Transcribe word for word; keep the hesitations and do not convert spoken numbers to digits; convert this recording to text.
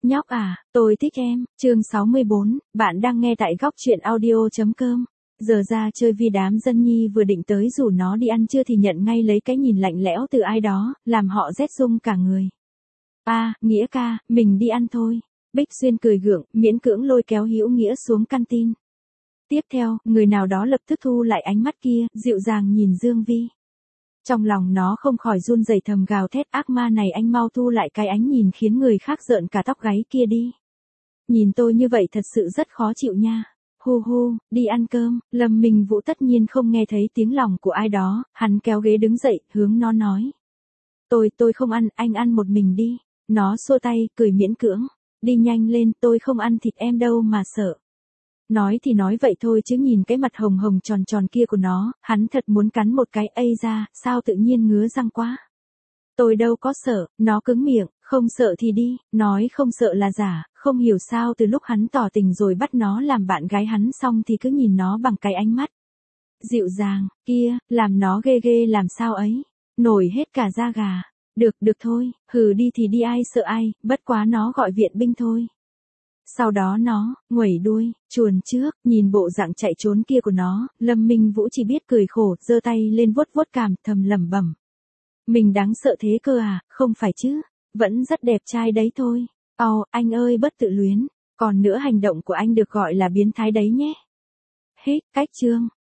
Nhóc à, tôi thích em, chương sáu mươi bốn, bạn đang nghe tại góc truyện audio.com. Giờ ra chơi vì đám dân nhi vừa định tới rủ nó đi ăn trưa thì nhận ngay lấy cái nhìn lạnh lẽo từ ai đó, làm họ rét rung cả người. À, Nghĩa ca, mình đi ăn thôi. Bích Xuyên cười gượng, miễn cưỡng lôi kéo Hữu Nghĩa xuống căn tin. Tiếp theo, người nào đó lập tức thu lại ánh mắt kia, dịu dàng nhìn Dương Vi. Trong lòng nó không khỏi run rẩy thầm gào thét, ác ma này anh mau thu lại cái ánh nhìn khiến người khác rợn cả tóc gáy kia đi. Nhìn tôi như vậy thật sự rất khó chịu nha. Hu hu, đi ăn cơm. Lâm Minh Vũ tất nhiên không nghe thấy tiếng lòng của ai đó, hắn kéo ghế đứng dậy, hướng nó nói. Tôi, tôi không ăn, anh ăn một mình đi. Nó xua tay, cười miễn cưỡng. Đi nhanh lên, tôi không ăn thịt em đâu mà sợ. Nói thì nói vậy thôi chứ nhìn cái mặt hồng hồng tròn tròn kia của nó, hắn thật muốn cắn một cái, ây ra, sao tự nhiên ngứa răng quá. Tôi đâu có sợ, nó cứng miệng, không sợ thì đi, nói không sợ là giả, không hiểu sao từ lúc hắn tỏ tình rồi bắt nó làm bạn gái hắn xong thì cứ nhìn nó bằng cái ánh mắt dịu dàng, kia, làm nó ghê ghê làm sao ấy, nổi hết cả da gà. Được, được thôi, hừ đi thì đi ai sợ ai, bất quá nó gọi viện binh thôi. Sau đó nó, nguẩy đuôi, chuồn trước, nhìn bộ dạng chạy trốn kia của nó, Lâm Minh Vũ chỉ biết cười khổ, giơ tay lên vuốt vuốt cằm, thầm lẩm bẩm. Mình đáng sợ thế cơ à, không phải chứ, vẫn rất đẹp trai đấy thôi. Ồ, anh ơi bất tự luyến, còn nữa hành động của anh được gọi là biến thái đấy nhé. Hết, cách chương.